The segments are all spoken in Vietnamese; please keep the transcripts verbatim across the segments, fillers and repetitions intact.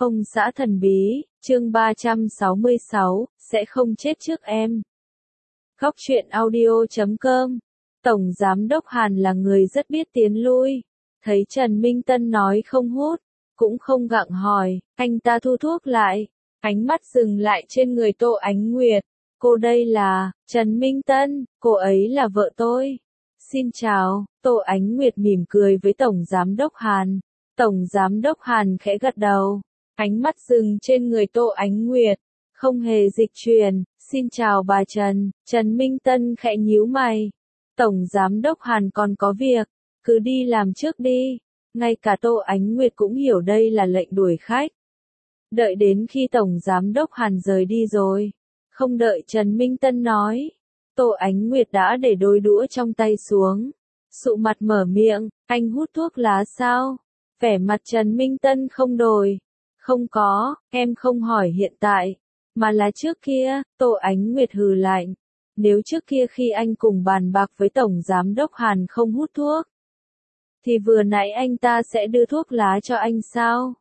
Ông xã thần bí, chương ba trăm sáu mươi sáu, sẽ không chết trước em. Góc truyện audio chấm com. Tổng Giám đốc Hàn là người rất biết tiến lui. Thấy Trần Minh Tân nói không hút, cũng không gặng hỏi, anh ta thu thuốc lại. Ánh mắt dừng lại trên người Tô Ánh Nguyệt. Cô đây là, Trần Minh Tân, cô ấy là vợ tôi. Xin chào, Tô Ánh Nguyệt mỉm cười với Tổng Giám đốc Hàn. Tổng Giám đốc Hàn khẽ gật đầu. Ánh mắt dừng trên người Tô Ánh Nguyệt, không hề dịch chuyển, xin chào bà Trần, Trần Minh Tân khẽ nhíu mày. Tổng Giám đốc Hàn còn có việc, cứ đi làm trước đi, ngay cả Tô Ánh Nguyệt cũng hiểu đây là lệnh đuổi khách. Đợi đến khi Tổng Giám đốc Hàn rời đi rồi, không đợi Trần Minh Tân nói, Tô Ánh Nguyệt đã để đôi đũa trong tay xuống, sụ mặt mở miệng, anh hút thuốc lá sao? Vẻ mặt Trần Minh Tân không đổi. Không có, em không hỏi hiện tại, mà là trước kia, Tô Ánh Nguyệt hừ lạnh. Nếu trước kia khi anh cùng bàn bạc với Tổng Giám đốc Hàn không hút thuốc, thì vừa nãy anh ta sẽ đưa thuốc lá cho anh sao?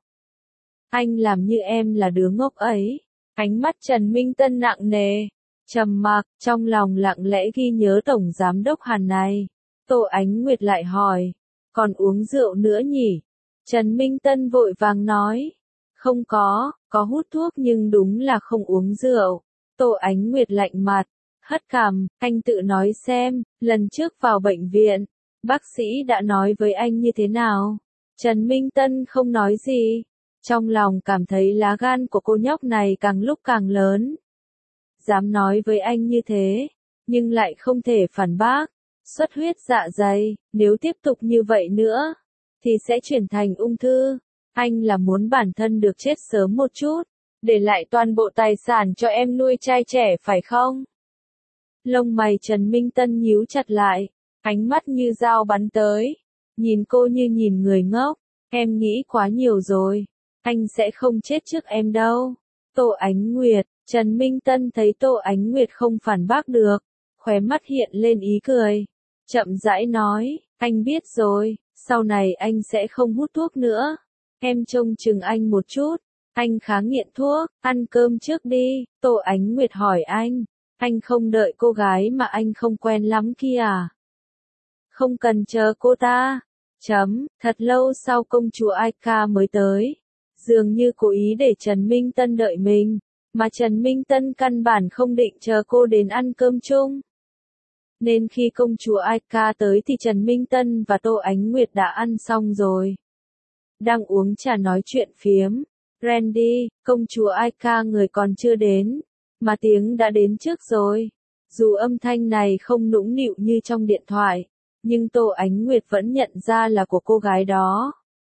Anh làm như em là đứa ngốc ấy. Ánh mắt Trần Minh Tân nặng nề, trầm mặc, trong lòng lặng lẽ ghi nhớ Tổng Giám đốc Hàn này. Tô Ánh Nguyệt lại hỏi, còn uống rượu nữa nhỉ? Trần Minh Tân vội vàng nói. Không có, có hút thuốc nhưng đúng là không uống rượu. Tô Ánh Nguyệt lạnh mặt, hất cằm, anh tự nói xem, lần trước vào bệnh viện, bác sĩ đã nói với anh như thế nào? Trần Minh Tân không nói gì, trong lòng cảm thấy lá gan của cô nhóc này càng lúc càng lớn. Dám nói với anh như thế, nhưng lại không thể phản bác, xuất huyết dạ dày, nếu tiếp tục như vậy nữa, thì sẽ chuyển thành ung thư. Anh là muốn bản thân được chết sớm một chút, để lại toàn bộ tài sản cho em nuôi trai trẻ phải không? Lông mày Trần Minh Tân nhíu chặt lại, ánh mắt như dao bắn tới, nhìn cô như nhìn người ngốc, em nghĩ quá nhiều rồi, anh sẽ không chết trước em đâu. Tô Ánh Nguyệt, Trần Minh Tân thấy Tô Ánh Nguyệt không phản bác được, khóe mắt hiện lên ý cười, chậm rãi nói, anh biết rồi, sau này anh sẽ không hút thuốc nữa. Em trông chừng anh một chút, anh khá nghiện thuốc, ăn cơm trước đi, Tô Ánh Nguyệt hỏi anh, anh không đợi cô gái mà anh không quen lắm kia à? Không cần chờ cô ta, chấm, thật lâu sau công chúa Aika mới tới, dường như cố ý để Trần Minh Tân đợi mình, mà Trần Minh Tân căn bản không định chờ cô đến ăn cơm chung. Nên khi công chúa Aika tới thì Trần Minh Tân và Tô Ánh Nguyệt đã ăn xong rồi. Đang uống trà nói chuyện phiếm, Randy, công chúa Aika người còn chưa đến, mà tiếng đã đến trước rồi. Dù âm thanh này không nũng nịu như trong điện thoại, nhưng Tô Ánh Nguyệt vẫn nhận ra là của cô gái đó.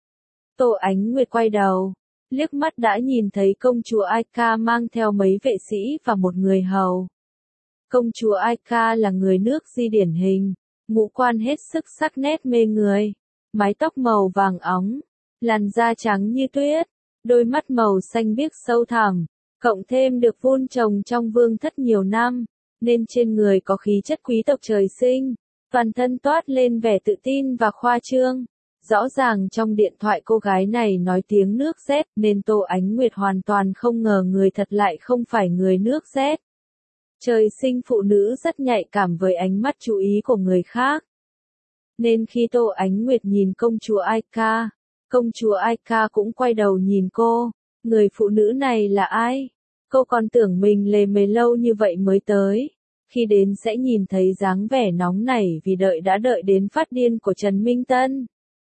Tô Ánh Nguyệt quay đầu, liếc mắt đã nhìn thấy công chúa Aika mang theo mấy vệ sĩ và một người hầu. Công chúa Aika là người nước Di điển hình, ngũ quan hết sức sắc nét mê người, mái tóc màu vàng óng, làn da trắng như tuyết, đôi mắt màu xanh biếc sâu thẳm, cộng thêm được vun trồng trong vương thất nhiều năm, nên trên người có khí chất quý tộc trời sinh, toàn thân toát lên vẻ tự tin và khoa trương. Rõ ràng trong điện thoại cô gái này nói tiếng nước Z, nên Tô Ánh Nguyệt hoàn toàn không ngờ người thật lại không phải người nước Z. Trời sinh phụ nữ rất nhạy cảm với ánh mắt chú ý của người khác. Nên khi Tô Ánh Nguyệt nhìn công chúa Aika, công chúa Aika cũng quay đầu nhìn cô, người phụ nữ này là ai? Cô còn tưởng mình lề mề lâu như vậy mới tới, khi đến sẽ nhìn thấy dáng vẻ nóng nảy vì đợi đã đợi đến phát điên của Trần Minh Tân.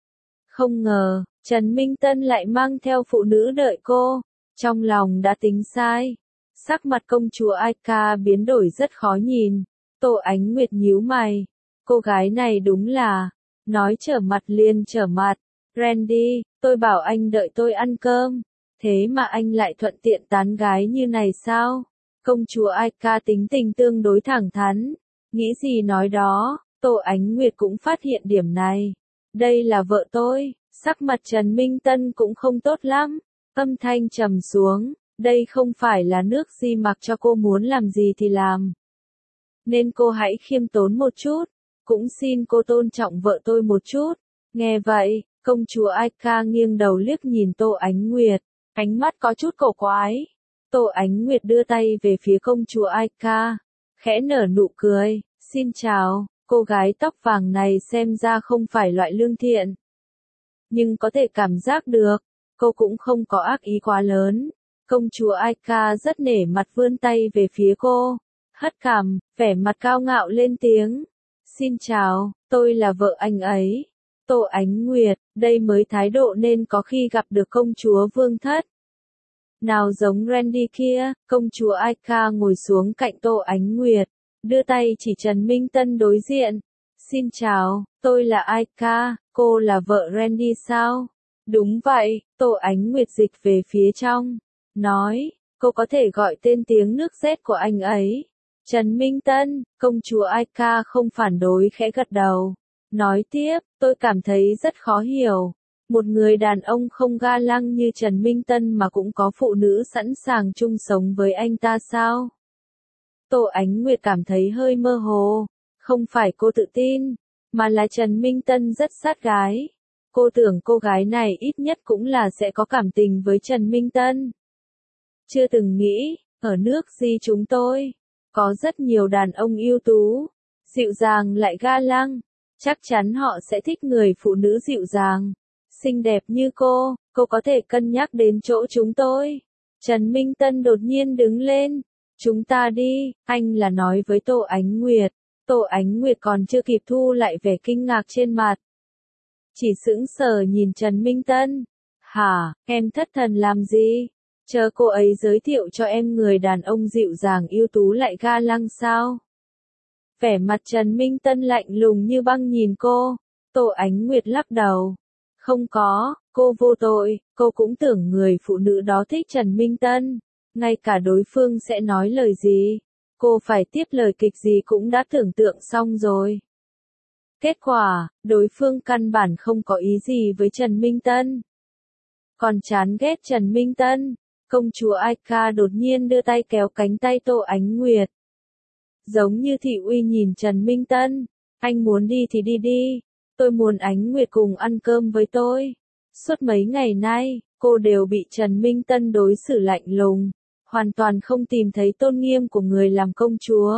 Không ngờ, Trần Minh Tân lại mang theo phụ nữ đợi cô, trong lòng đã tính sai. Sắc mặt công chúa Aika biến đổi rất khó nhìn, Tô Ánh Nguyệt nhíu mày, cô gái này đúng là, nói trở mặt liền trở mặt. Randy, tôi bảo anh đợi tôi ăn cơm, thế mà anh lại thuận tiện tán gái như này sao? Công chúa Aika tính tình tương đối thẳng thắn, nghĩ gì nói đó, Tô Ánh Nguyệt cũng phát hiện điểm này. Đây là vợ tôi, sắc mặt Trần Minh Tân cũng không tốt lắm, âm thanh trầm xuống, đây không phải là nước Di mặc cho cô muốn làm gì thì làm. Nên cô hãy khiêm tốn một chút, cũng xin cô tôn trọng vợ tôi một chút. Nghe vậy, công chúa Aika nghiêng đầu liếc nhìn Tô Ánh Nguyệt, Ánh mắt có chút cổ quái. Tô Ánh Nguyệt đưa tay về phía công chúa Ai Ca, khẽ nở nụ cười, xin chào, cô gái tóc vàng này xem ra không phải loại lương thiện. Nhưng có thể cảm giác được, cô cũng không có ác ý quá lớn. Công chúa Ai Ca rất nể mặt vươn tay về phía cô, hất cằm, vẻ mặt cao ngạo lên tiếng. Xin chào, tôi là vợ anh ấy. Tô Ánh Nguyệt, đây mới thái độ nên có khi gặp được công chúa vương thất. Nào giống Randy kia, công chúa Ai Ca ngồi xuống cạnh Tô Ánh Nguyệt, đưa tay chỉ Trần Minh Tân đối diện. Xin chào, tôi là Ai Ca, cô là vợ Randy sao? Đúng vậy, Tô Ánh Nguyệt dịch về phía trong, nói, cô có thể gọi tên tiếng nước rét của anh ấy. Trần Minh Tân, công chúa Ai Ca không phản đối khẽ gật đầu. Nói tiếp, tôi cảm thấy rất khó hiểu. Một người đàn ông không ga lăng như Trần Minh Tân mà cũng có phụ nữ sẵn sàng chung sống với anh ta sao? Tô Ánh Nguyệt cảm thấy hơi mơ hồ. Không phải cô tự tin, mà là Trần Minh Tân rất sát gái. Cô tưởng cô gái này ít nhất cũng là sẽ có cảm tình với Trần Minh Tân. Chưa từng nghĩ, ở nước Di chúng tôi, có rất nhiều đàn ông ưu tú, dịu dàng lại ga lăng. Chắc chắn họ sẽ thích người phụ nữ dịu dàng, xinh đẹp như cô, cô có thể cân nhắc đến chỗ chúng tôi. Trần Minh Tân đột nhiên đứng lên. Chúng ta đi, anh là nói với Tô Ánh Nguyệt. Tô Ánh Nguyệt còn chưa kịp thu lại vẻ kinh ngạc trên mặt. Chỉ sững sờ nhìn Trần Minh Tân. Hả, em thất thần làm gì? Chờ cô ấy giới thiệu cho em người đàn ông dịu dàng ưu tú lại ga lăng sao? Vẻ mặt Trần Minh Tân lạnh lùng như băng nhìn cô. Tô Ánh Nguyệt lắc đầu. Không có, cô vô tội, cô cũng tưởng người phụ nữ đó thích Trần Minh Tân. Ngay cả đối phương sẽ nói lời gì, cô phải tiếp lời kịch gì cũng đã tưởng tượng xong rồi. Kết quả, đối phương căn bản không có ý gì với Trần Minh Tân. Còn chán ghét Trần Minh Tân, công chúa Ai Ca đột nhiên đưa tay kéo cánh tay Tô Ánh Nguyệt. Giống như thị uy nhìn Trần Minh Tân, anh muốn đi thì đi đi, tôi muốn Ánh Nguyệt cùng ăn cơm với tôi. Suốt mấy ngày nay, cô đều bị Trần Minh Tân đối xử lạnh lùng, hoàn toàn không tìm thấy tôn nghiêm của người làm công chúa.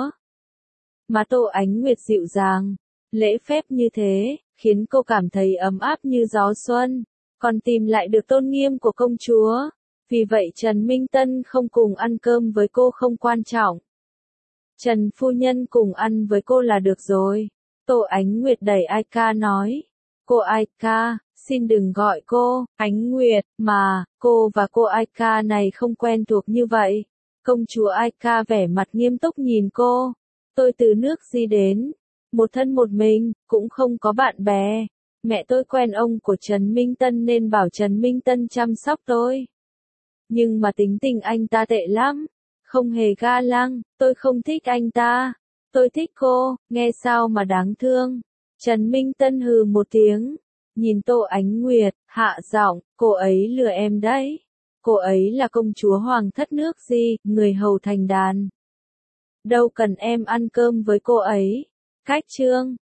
Mà Tô Ánh Nguyệt dịu dàng, lễ phép như thế, khiến cô cảm thấy ấm áp như gió xuân, còn tìm lại được tôn nghiêm của công chúa. Vì vậy Trần Minh Tân không cùng ăn cơm với cô không quan trọng. Trần phu nhân cùng ăn với cô là được rồi. Tô Ánh Nguyệt đẩy Ai Ca nói. Cô Ai Ca, xin đừng gọi cô Ánh Nguyệt, mà, cô và cô Ai Ca này không quen thuộc như vậy. Công chúa Ai Ca vẻ mặt nghiêm túc nhìn cô. Tôi từ nước Di đến, một thân một mình, cũng không có bạn bè. Mẹ tôi quen ông của Trần Minh Tân nên bảo Trần Minh Tân chăm sóc tôi. Nhưng mà tính tình anh ta tệ lắm, không hề ga lăng, tôi không thích anh ta. Tôi thích cô, nghe sao mà đáng thương. Trần Minh Tân hừ một tiếng, nhìn Tô Ánh Nguyệt, hạ giọng, cô ấy lừa em đấy. Cô ấy là công chúa hoàng thất nước Di, người hầu thành đàn. Đâu cần em ăn cơm với cô ấy. Cách chương